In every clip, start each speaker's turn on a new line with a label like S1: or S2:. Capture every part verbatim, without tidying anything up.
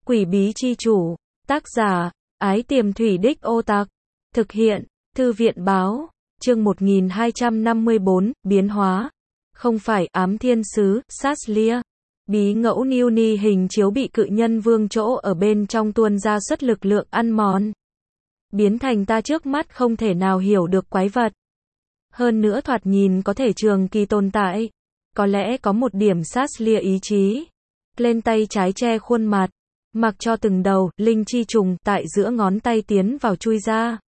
S1: Quỷ bí chi chủ. Tác giả, Ái Tiềm Thủy Đích Ô Tạc. Thực hiện, Thư viện báo. Chương một nghìn hai trăm năm mươi bốn, biến hóa. Không phải ám thiên sứ, Saslia. Bí ngẫu Newni hình chiếu bị cự nhân vương chỗ ở bên trong tuôn ra xuất lực lượng ăn mòn. Biến thành ta trước mắt không thể nào hiểu được quái vật. Hơn nữa thoạt nhìn có thể trường kỳ tồn tại. Có lẽ có một điểm Saslia ý chí. Lên tay trái che khuôn mặt. Mặc cho từng đầu, linh chi trùng, tại giữa ngón tay tiến vào chui ra.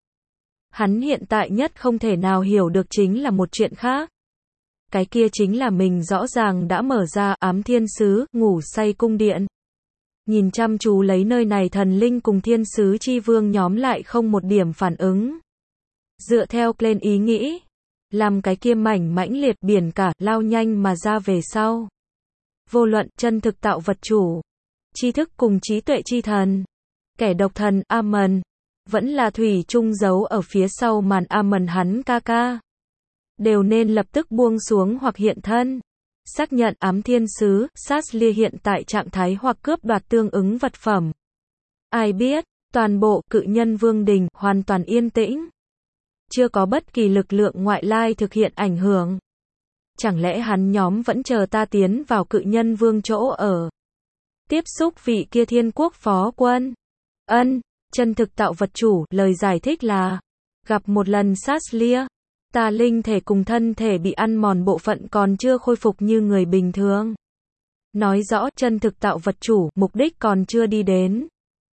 S1: Hắn hiện tại nhất không thể nào hiểu được chính là một chuyện khác. Cái kia chính là mình rõ ràng đã mở ra ám thiên sứ, ngủ say cung điện. Nhìn chăm chú lấy nơi này thần linh cùng thiên sứ chi vương nhóm lại không một điểm phản ứng. Dựa theo lên ý nghĩ, làm cái kia mảnh mãnh liệt biển cả, lao nhanh mà ra về sau. Vô luận, chân thực tạo vật chủ, tri thức cùng trí tuệ chi thần, kẻ độc thần, Amon, vẫn là thủy chung giấu ở phía sau màn Amon hắn ca ca. Đều nên lập tức buông xuống hoặc hiện thân. Xác nhận ám thiên sứ, Saslia hiện tại trạng thái hoặc cướp đoạt tương ứng vật phẩm. Ai biết, toàn bộ cự nhân vương đình, hoàn toàn yên tĩnh. Chưa có bất kỳ lực lượng ngoại lai thực hiện ảnh hưởng. Chẳng lẽ hắn nhóm vẫn chờ ta tiến vào cự nhân vương chỗ ở. Tiếp xúc vị kia thiên quốc phó quân. Ân, chân thực tạo vật chủ, lời giải thích là, gặp một lần Saslia. Ta linh thể cùng thân thể bị ăn mòn bộ phận còn chưa khôi phục như người bình thường. Nói rõ chân thực tạo vật chủ, mục đích còn chưa đi đến.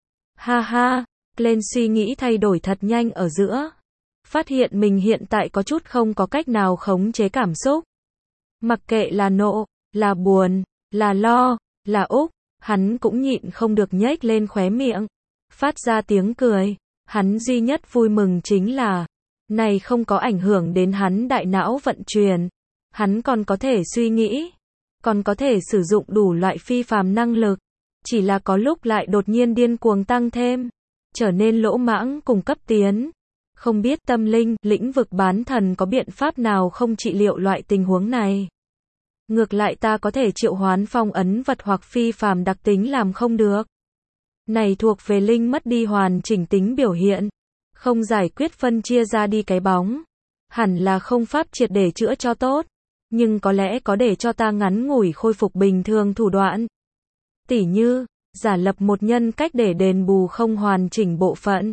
S1: Ha ha, lên suy nghĩ thay đổi thật nhanh ở giữa. Phát hiện mình hiện tại có chút không có cách nào khống chế cảm xúc. Mặc kệ là nộ, là buồn, là lo, là úc, hắn cũng nhịn không được nhếch lên khóe miệng. Phát ra tiếng cười. Hắn duy nhất vui mừng chính là, này không có ảnh hưởng đến hắn đại não vận chuyển. Hắn còn có thể suy nghĩ, còn có thể sử dụng đủ loại phi phàm năng lực. Chỉ là có lúc lại đột nhiên điên cuồng tăng thêm, trở nên lỗ mãng cùng cấp tiến. Không biết tâm linh, lĩnh vực bán thần có biện pháp nào không trị liệu loại tình huống này. Ngược lại ta có thể triệu hoán phong ấn vật hoặc phi phàm đặc tính làm không được. Này thuộc về linh mất đi hoàn chỉnh tính biểu hiện. Không giải quyết phân chia ra đi cái bóng. Hẳn là không pháp triệt để chữa cho tốt. Nhưng có lẽ có để cho ta ngắn ngủi khôi phục bình thường thủ đoạn. Tỉ như, giả lập một nhân cách để đền bù không hoàn chỉnh bộ phận.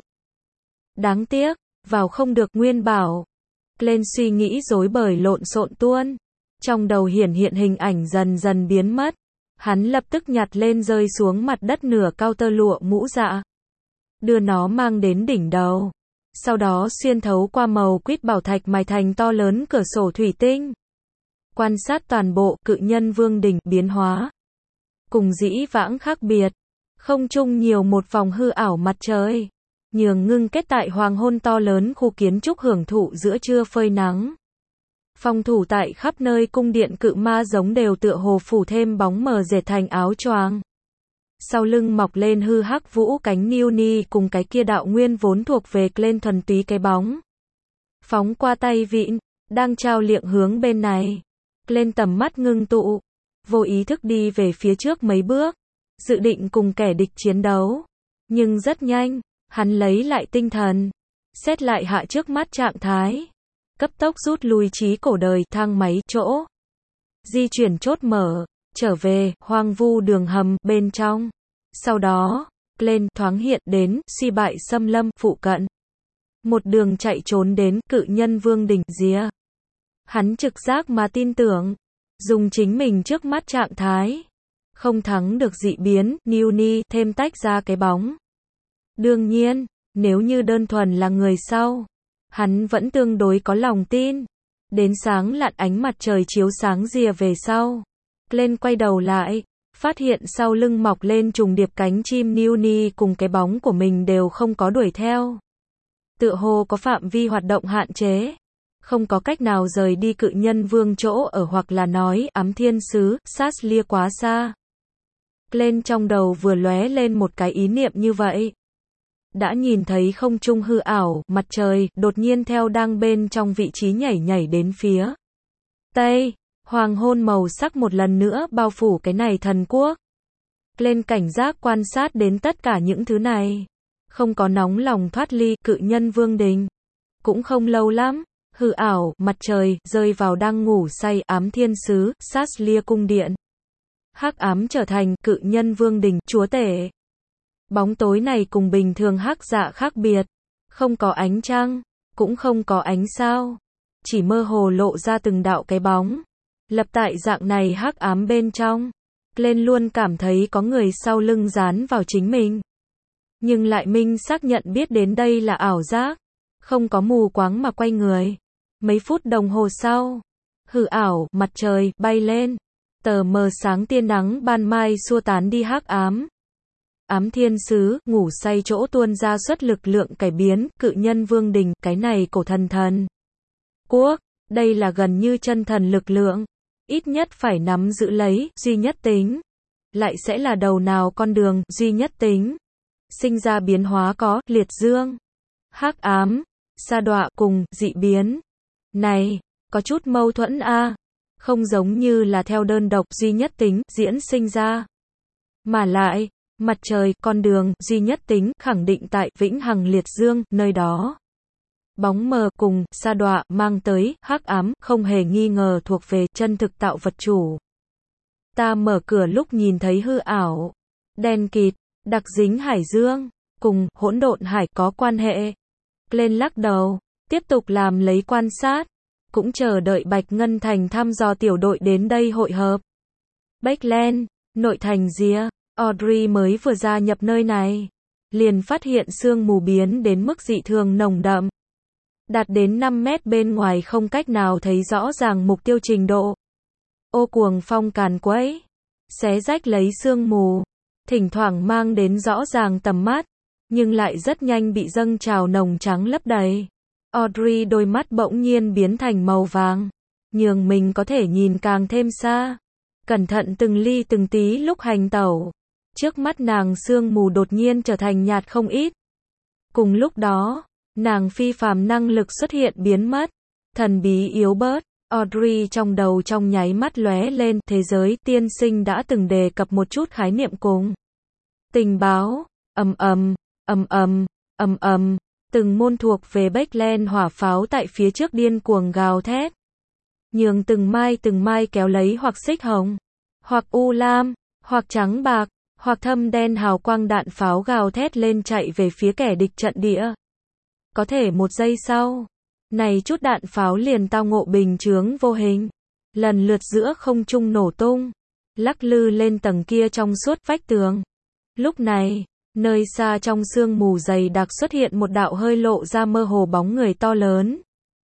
S1: Đáng tiếc, vào không được nguyên bảo. Lên suy nghĩ rối bời lộn xộn tuôn. Trong đầu hiển hiện hình ảnh dần dần biến mất. Hắn lập tức nhặt lên rơi xuống mặt đất nửa cao tơ lụa mũ dạ. Đưa nó mang đến đỉnh đầu. Sau đó xuyên thấu qua màu quýt bảo thạch mài thành to lớn cửa sổ thủy tinh. Quan sát toàn bộ cự nhân vương đỉnh biến hóa. Cùng dĩ vãng khác biệt. Không chung nhiều một vòng hư ảo mặt trời. Nhường ngưng kết tại hoàng hôn to lớn khu kiến trúc hưởng thụ giữa trưa phơi nắng. Phòng thủ tại khắp nơi cung điện cự ma giống đều tựa hồ phủ thêm bóng mờ dệt thành áo choàng. Sau lưng mọc lên hư hắc vũ cánh Newni cùng cái kia đạo nguyên vốn thuộc về lên thuần túy cái bóng. Phóng qua tay vịn, đang trao liệng hướng bên này. Lên tầm mắt ngưng tụ, vô ý thức đi về phía trước mấy bước, dự định cùng kẻ địch chiến đấu. Nhưng rất nhanh, hắn lấy lại tinh thần, xét lại hạ trước mắt trạng thái. Cấp tốc rút lui trí cổ đời, thang máy, chỗ. Di chuyển chốt mở, trở về, hoang vu đường hầm, bên trong. Sau đó, lên, thoáng hiện đến, suy bại xâm lâm, phụ cận. Một đường chạy trốn đến, cự nhân vương đỉnh, rìa. Hắn trực giác mà tin tưởng. Dùng chính mình trước mắt trạng thái. Không thắng được dị biến, Newni, thêm tách ra cái bóng. Đương nhiên, nếu như đơn thuần là người sau. Hắn vẫn tương đối có lòng tin. Đến sáng lặn ánh mặt trời chiếu sáng rìa về sau. Lên quay đầu lại, phát hiện sau lưng mọc lên trùng điệp cánh chim Newni cùng cái bóng của mình đều không có đuổi theo. Tựa hồ có phạm vi hoạt động hạn chế. Không có cách nào rời đi cự nhân vương chỗ ở hoặc là nói ám thiên sứ, Saslia quá xa. Lên trong đầu vừa lóe lên một cái ý niệm như vậy. Đã nhìn thấy không trung hư ảo, mặt trời, đột nhiên theo đang bên trong vị trí nhảy nhảy đến phía Tây. Hoàng hôn màu sắc một lần nữa bao phủ cái này thần quốc. Lên cảnh giác quan sát đến tất cả những thứ này. Không có nóng lòng thoát ly cự nhân Vương Đình. Cũng không lâu lắm, hư ảo, mặt trời, rơi vào đang ngủ say ám thiên sứ, sát lia cung điện. Hắc ám trở thành cự nhân Vương Đình, chúa tể. Bóng tối này cùng bình thường hắc dạ khác biệt. Không có ánh trăng, cũng không có ánh sao. Chỉ mơ hồ lộ ra từng đạo cái bóng. Lập tại dạng này hắc ám bên trong. Lên luôn cảm thấy có người sau lưng dán vào chính mình. Nhưng lại minh xác nhận biết đến đây là ảo giác. Không có mù quáng mà quay người. Mấy phút đồng hồ sau, hư ảo, mặt trời, bay lên. Tờ mờ sáng tia nắng ban mai xua tán đi hắc ám. Ám thiên sứ, ngủ say chỗ tuôn ra xuất lực lượng cải biến, cự nhân Vương Đình, cái này cổ thần thần. Quốc, đây là gần như chân thần lực lượng. Ít nhất phải nắm giữ lấy, duy nhất tính. Lại sẽ là đầu nào con đường, duy nhất tính. Sinh ra biến hóa có, liệt dương, hắc ám, sa đọa cùng, dị biến. Này, có chút mâu thuẫn a, không giống như là theo đơn độc duy nhất tính, diễn sinh ra. Mà lại, mặt trời, con đường, duy nhất tính, khẳng định tại, vĩnh hằng liệt dương, nơi đó. Bóng mờ cùng, sa đọa, mang tới, hắc ám, không hề nghi ngờ thuộc về, chân thực tạo vật chủ. Ta mở cửa lúc nhìn thấy hư ảo, đen kịt, đặc dính hải dương, cùng, hỗn độn hải có quan hệ. Lên lắc đầu, tiếp tục làm lấy quan sát, cũng chờ đợi Bạch Ngân Thành thăm dò tiểu đội đến đây hội hợp. Backland, nội thành Rìa, Audrey mới vừa gia nhập nơi này, liền phát hiện sương mù biến đến mức dị thường nồng đậm. Đạt đến năm mét bên ngoài không cách nào thấy rõ ràng mục tiêu trình độ. Ô cuồng phong càn quấy, xé rách lấy sương mù, thỉnh thoảng mang đến rõ ràng tầm mắt, nhưng lại rất nhanh bị dâng trào nồng trắng lấp đầy. Audrey đôi mắt bỗng nhiên biến thành màu vàng, nhường mình có thể nhìn càng thêm xa. Cẩn thận từng ly từng tí lúc hành tẩu. Trước mắt nàng sương mù đột nhiên trở thành nhạt không ít. Cùng lúc đó, nàng phi phàm năng lực xuất hiện biến mất. Thần bí yếu bớt. Audrey trong đầu trong nháy mắt lóe lên, thế giới tiên sinh đã từng đề cập một chút khái niệm cùng. Tình báo, ầm ầm, ầm ầm, ầm ầm, từng môn thuộc về Backland hỏa pháo tại phía trước điên cuồng gào thét. Nhường từng mai từng mai kéo lấy hoặc xích hồng, hoặc u lam, hoặc trắng bạc, hoặc thâm đen hào quang đạn pháo gào thét lên chạy về phía kẻ địch trận địa. Có thể một giây sau, này chút đạn pháo liền tao ngộ bình chướng vô hình, lần lượt giữa không trung nổ tung, lắc lư lên tầng kia trong suốt vách tường. Lúc này, nơi xa trong sương mù dày đặc xuất hiện một đạo hơi lộ ra mơ hồ bóng người to lớn.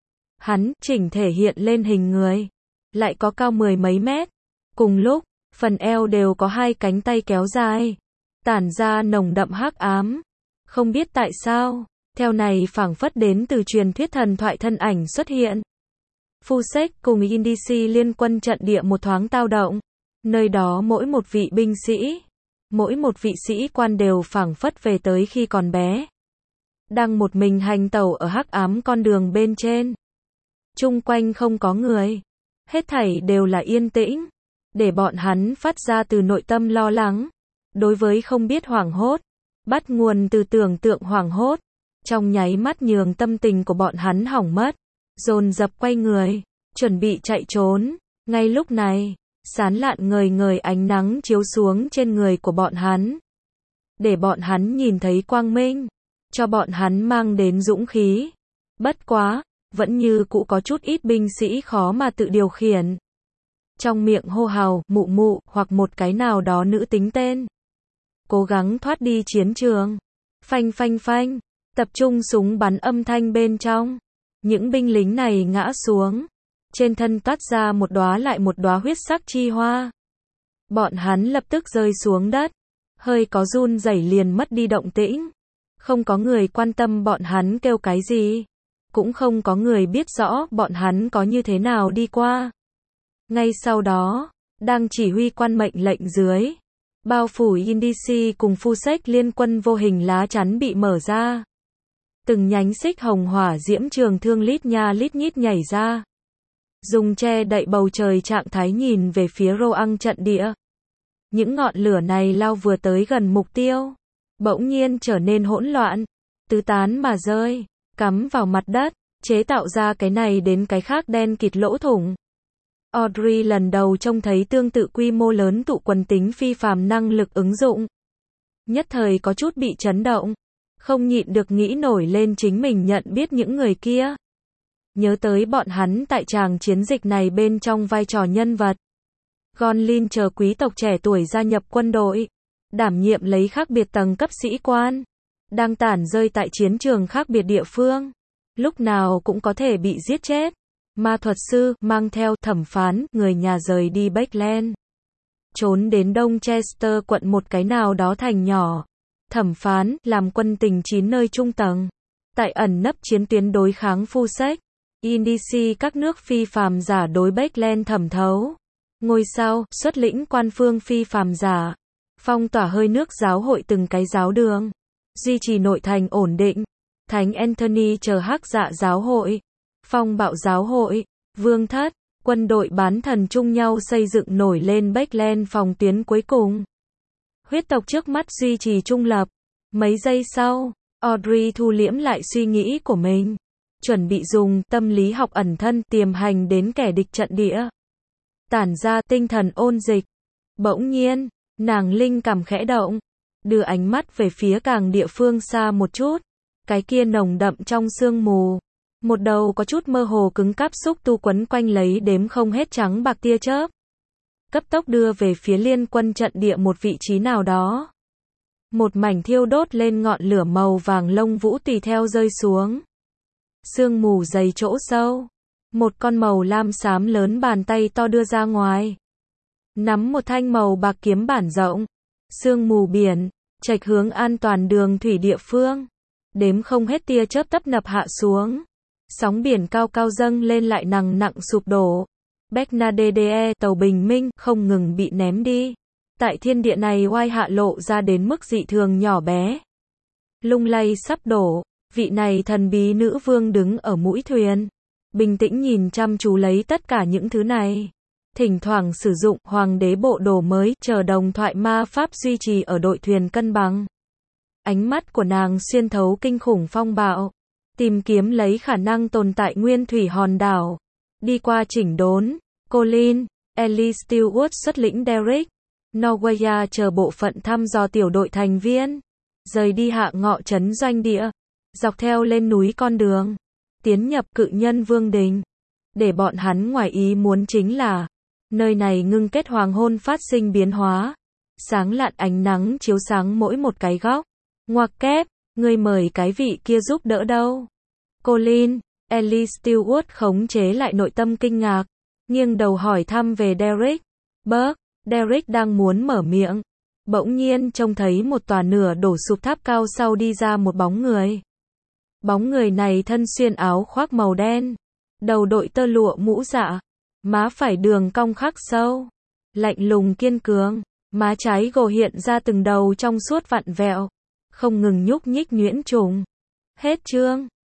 S1: Hắn, chỉnh thể hiện lên hình người, lại có cao mười mấy mét. Cùng lúc, phần eo đều có hai cánh tay kéo dài, tản ra nồng đậm hắc ám. Không biết tại sao, theo này phảng phất đến từ truyền thuyết thần thoại thân ảnh xuất hiện. Fusek cùng Indici liên quân trận địa một thoáng tao động. Nơi đó mỗi một vị binh sĩ, mỗi một vị sĩ quan đều phảng phất về tới khi còn bé. Đang một mình hành tẩu ở hắc ám con đường bên trên. Chung quanh không có người. Hết thảy đều là yên tĩnh. Để bọn hắn phát ra từ nội tâm lo lắng. Đối với không biết hoảng hốt. Bắt nguồn từ tưởng tượng hoảng hốt. Trong nháy mắt nhường tâm tình của bọn hắn hỏng mất. Dồn dập quay người. Chuẩn bị chạy trốn. Ngay lúc này, sán lạn ngời ngời ánh nắng chiếu xuống trên người của bọn hắn. Để bọn hắn nhìn thấy quang minh. Cho bọn hắn mang đến dũng khí. Bất quá, vẫn như cũ có chút ít binh sĩ khó mà tự điều khiển. Trong miệng hô hào, mụ mụ, hoặc một cái nào đó nữ tính tên. Cố gắng thoát đi chiến trường. Phanh phanh phanh, tập trung súng bắn âm thanh bên trong. Những binh lính này ngã xuống. Trên thân toát ra một đóa lại một đóa huyết sắc chi hoa. Bọn hắn lập tức rơi xuống đất. Hơi có run rẩy liền mất đi động tĩnh. Không có người quan tâm bọn hắn kêu cái gì. Cũng không có người biết rõ bọn hắn có như thế nào đi qua. Ngay sau đó, đang chỉ huy quan mệnh lệnh dưới. Bao phủ Indici cùng Fusek liên quân vô hình lá chắn bị mở ra. Từng nhánh xích hồng hỏa diễm trường thương lít nha lít nhít nhảy ra. Dùng che đậy bầu trời trạng thái nhìn về phía Roang trận địa. Những ngọn lửa này lao vừa tới gần mục tiêu, bỗng nhiên trở nên hỗn loạn, tứ tán mà rơi, cắm vào mặt đất, chế tạo ra cái này đến cái khác đen kịt lỗ thủng. Audrey lần đầu trông thấy tương tự quy mô lớn tụ quần tính phi phàm năng lực ứng dụng. Nhất thời có chút bị chấn động, không nhịn được nghĩ nổi lên chính mình nhận biết những người kia. Nhớ tới bọn hắn tại tràng chiến dịch này bên trong vai trò nhân vật. Gonlin chờ quý tộc trẻ tuổi gia nhập quân đội, đảm nhiệm lấy khác biệt tầng cấp sĩ quan, đang tản rơi tại chiến trường khác biệt địa phương, lúc nào cũng có thể bị giết chết. Ma thuật sư mang theo thẩm phán người nhà rời đi Backland, trốn đến Đông Chester quận một cái nào đó thành nhỏ. Thẩm phán làm quân tình chín nơi trung tầng, tại ẩn nấp chiến tuyến đối kháng phu sách, Indici các nước phi phàm giả đối Backland thẩm thấu. Ngôi sao xuất lĩnh quan phương phi phàm giả, phong tỏa hơi nước giáo hội từng cái giáo đường, duy trì nội thành ổn định. Thánh Anthony chờ hắc dạ giáo hội, phong bạo giáo hội, vương thất, quân đội bán thần chung nhau xây dựng nổi lên Backland phòng tuyến cuối cùng. Huyết tộc trước mắt duy trì trung lập. Mấy giây sau, Audrey thu liễm lại suy nghĩ của mình, chuẩn bị dùng tâm lý học ẩn thân tiềm hành đến kẻ địch trận địa, tản ra tinh thần ôn dịch. Bỗng nhiên, nàng linh cảm khẽ động, đưa ánh mắt về phía càng địa phương xa một chút, cái kia nồng đậm trong sương mù, một đầu có chút mơ hồ cứng cáp xúc tu quấn quanh lấy đếm không hết trắng bạc tia chớp, cấp tốc đưa về phía liên quân trận địa một vị trí nào đó. Một mảnh thiêu đốt lên ngọn lửa màu vàng lông vũ tùy theo rơi xuống. Sương mù dày chỗ sâu, một con màu lam xám lớn bàn tay to đưa ra ngoài, nắm một thanh màu bạc kiếm bản rộng. Sương mù biển, trạch hướng an toàn đường thủy địa phương, đếm không hết tia chớp tấp nập hạ xuống. Sóng biển cao cao dâng lên lại nặng nặng sụp đổ. Bernadette tàu bình minh không ngừng bị ném đi. Tại thiên địa này oai hạ lộ ra đến mức dị thường nhỏ bé, lung lay sắp đổ. Vị này thần bí nữ vương đứng ở mũi thuyền, bình tĩnh nhìn chăm chú lấy tất cả những thứ này, thỉnh thoảng sử dụng hoàng đế bộ đồ mới chờ đồng thoại ma pháp duy trì ở đội thuyền cân bằng. Ánh mắt của nàng xuyên thấu kinh khủng phong bạo, tìm kiếm lấy khả năng tồn tại nguyên thủy hòn đảo. Đi qua chỉnh đốn, Colin, Ellie Stewart xuất lĩnh Derek, Norwaya chờ bộ phận thăm dò tiểu đội thành viên, rời đi hạ ngọ trấn doanh địa, dọc theo lên núi con đường, tiến nhập cự nhân vương đình. Để bọn hắn ngoài ý muốn chính là, nơi này ngưng kết hoàng hôn phát sinh biến hóa, sáng lạn ánh nắng chiếu sáng mỗi một cái góc. Ngoặc kép, ngươi mời cái vị kia giúp đỡ đâu? Colin, Ellie Stewart khống chế lại nội tâm kinh ngạc, nghiêng đầu hỏi thăm về Derek. Bớt, Derek đang muốn mở miệng, bỗng nhiên trông thấy một tòa nửa đổ sụp tháp cao sau đi ra một bóng người. Bóng người này thân xuyên áo khoác màu đen, đầu đội tơ lụa mũ dạ, má phải đường cong khắc sâu, lạnh lùng kiên cường, má trái gồ hiện ra từng đầu trong suốt vặn vẹo, không ngừng nhúc nhích nhuyễn trùng. Hết chương.